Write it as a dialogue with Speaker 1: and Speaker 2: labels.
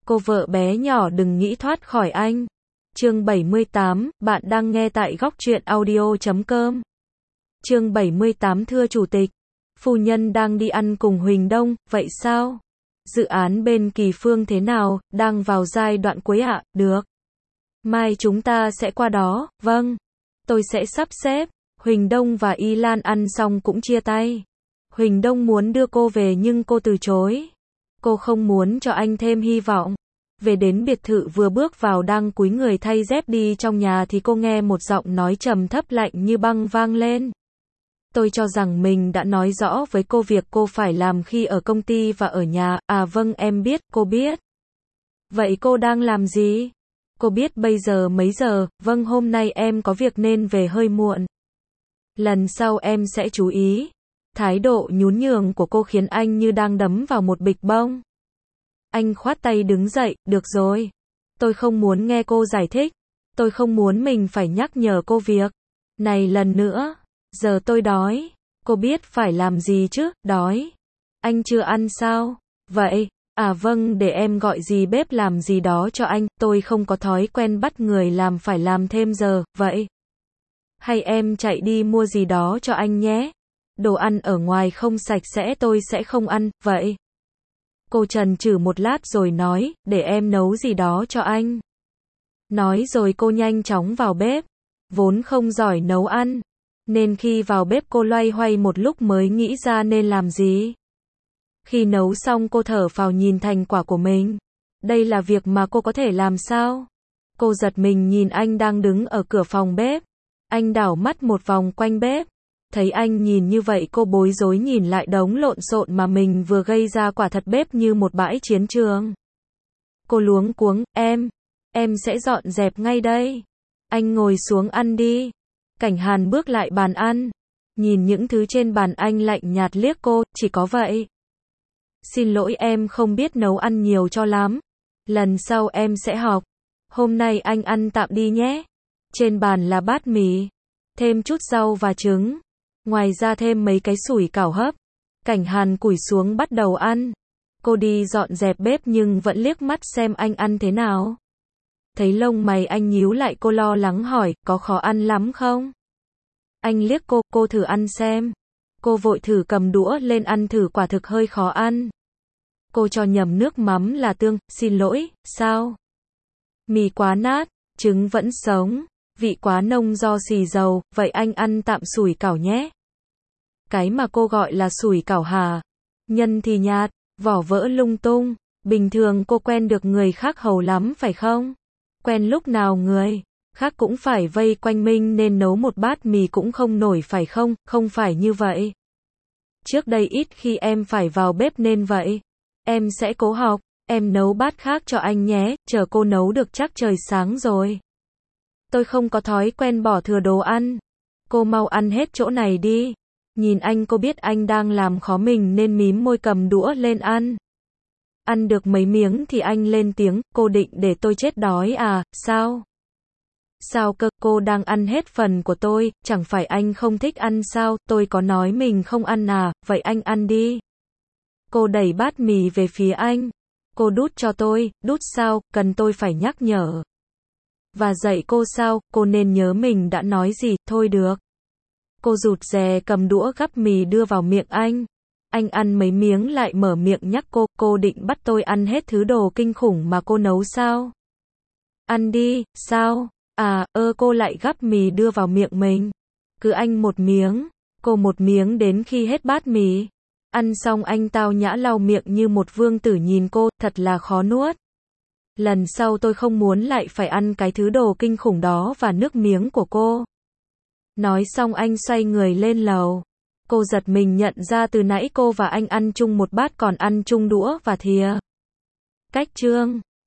Speaker 1: Cô vợ bé nhỏ đừng nghĩ thoát khỏi anh. Chương 78, bạn đang nghe tại góc truyện audio.com. Chương 78 thưa chủ tịch, phu nhân đang đi ăn cùng Huỳnh Đông, vậy sao? Dự án bên Kỳ Phương thế nào, đang vào giai đoạn cuối ạ, được. Mai chúng ta sẽ qua đó, vâng. Tôi sẽ sắp xếp. Huỳnh Đông và Y Lan ăn xong cũng chia tay. Huỳnh Đông muốn đưa cô về nhưng cô từ chối. Cô không muốn cho anh thêm hy vọng. Về đến biệt thự vừa bước vào đang cúi người thay dép đi trong nhà thì cô nghe một giọng nói trầm thấp lạnh như băng vang lên. Tôi cho rằng mình đã nói rõ với cô việc cô phải làm khi ở công ty và ở nhà. À vâng em biết, cô biết. Vậy cô đang làm gì? Cô biết bây giờ mấy giờ? Vâng hôm nay em có việc nên về hơi muộn. Lần sau em sẽ chú ý. Thái độ nhún nhường của cô khiến anh như đang đấm vào một bịch bông. Anh khoát tay đứng dậy, được rồi. Tôi không muốn nghe cô giải thích. Tôi không muốn mình phải nhắc nhở cô việc này lần nữa. Giờ tôi đói. Cô biết phải làm gì chứ, đói. Anh chưa ăn sao? Vậy, à vâng để em gọi dì bếp làm gì đó cho anh. Tôi không có thói quen bắt người làm phải làm thêm giờ, vậy. Hay em chạy đi mua gì đó cho anh nhé. Đồ ăn ở ngoài không sạch sẽ tôi sẽ không ăn, vậy. Cô chần chừ một lát rồi nói, để em nấu gì đó cho anh. Nói rồi cô nhanh chóng vào bếp. Vốn không giỏi nấu ăn, nên khi vào bếp cô loay hoay một lúc mới nghĩ ra nên làm gì. Khi nấu xong cô thở phào nhìn thành quả của mình. Đây là việc mà cô có thể làm sao? Cô giật mình nhìn anh đang đứng ở cửa phòng bếp. Anh đảo mắt một vòng quanh bếp. Thấy anh nhìn như vậy cô bối rối nhìn lại đống lộn xộn mà mình vừa gây ra, quả thật bếp như một bãi chiến trường. Cô luống cuống, em sẽ dọn dẹp ngay đây. Anh ngồi xuống ăn đi. Cảnh Hàn bước lại bàn ăn. Nhìn những thứ trên bàn anh lạnh nhạt liếc cô, chỉ có vậy. Xin lỗi em không biết nấu ăn nhiều cho lắm. Lần sau em sẽ học. Hôm nay anh ăn tạm đi nhé. Trên bàn là bát mì. Thêm chút rau và trứng. Ngoài ra thêm mấy cái sủi cảo hấp. Cảnh Hàn cúi xuống bắt đầu ăn. Cô đi dọn dẹp bếp nhưng vẫn liếc mắt xem anh ăn thế nào. Thấy lông mày anh nhíu lại cô lo lắng hỏi, có khó ăn lắm không? Anh liếc cô thử ăn xem. Cô vội thử cầm đũa lên ăn thử, quả thực hơi khó ăn. Cô cho nhầm nước mắm là tương, xin lỗi, sao? Mì quá nát, trứng vẫn sống, vị quá nông do xì dầu, vậy anh ăn tạm sủi cảo nhé. Cái mà cô gọi là sủi cảo hả? Nhân thì nhạt, vỏ vỡ lung tung, bình thường cô quen được người khác hầu lắm phải không? Quen lúc nào người khác cũng phải vây quanh mình nên nấu một bát mì cũng không nổi phải không? Không phải như vậy. Trước đây ít khi em phải vào bếp nên vậy. Em sẽ cố học, em nấu bát khác cho anh nhé, chờ cô nấu được chắc trời sáng rồi. Tôi không có thói quen bỏ thừa đồ ăn. Cô mau ăn hết chỗ này đi. Nhìn anh cô biết anh đang làm khó mình nên mím môi cầm đũa lên ăn. Ăn được mấy miếng thì anh lên tiếng, cô định để tôi chết đói à, sao? Sao cơ, cô đang ăn hết phần của tôi, chẳng phải anh không thích ăn sao, tôi có nói mình không ăn à, vậy anh ăn đi. Cô đẩy bát mì về phía anh. Cô đút cho tôi, đút sao, cần tôi phải nhắc nhở. Và dạy cô sao, cô nên nhớ mình đã nói gì, thôi được. Cô rụt rè cầm đũa gắp mì đưa vào miệng anh. Anh ăn mấy miếng lại mở miệng nhắc cô định bắt tôi ăn hết thứ đồ kinh khủng mà cô nấu sao? Ăn đi, sao? À, cô lại gắp mì đưa vào miệng mình. Cứ anh một miếng, cô một miếng đến khi hết bát mì. Ăn xong anh tao nhã lau miệng như một vương tử nhìn cô, thật là khó nuốt. Lần sau tôi không muốn lại phải ăn cái thứ đồ kinh khủng đó và nước miếng của cô. Nói xong anh xoay người lên lầu. Cô giật mình nhận ra từ nãy cô và anh ăn chung một bát còn ăn chung đũa và thìa. Cách chương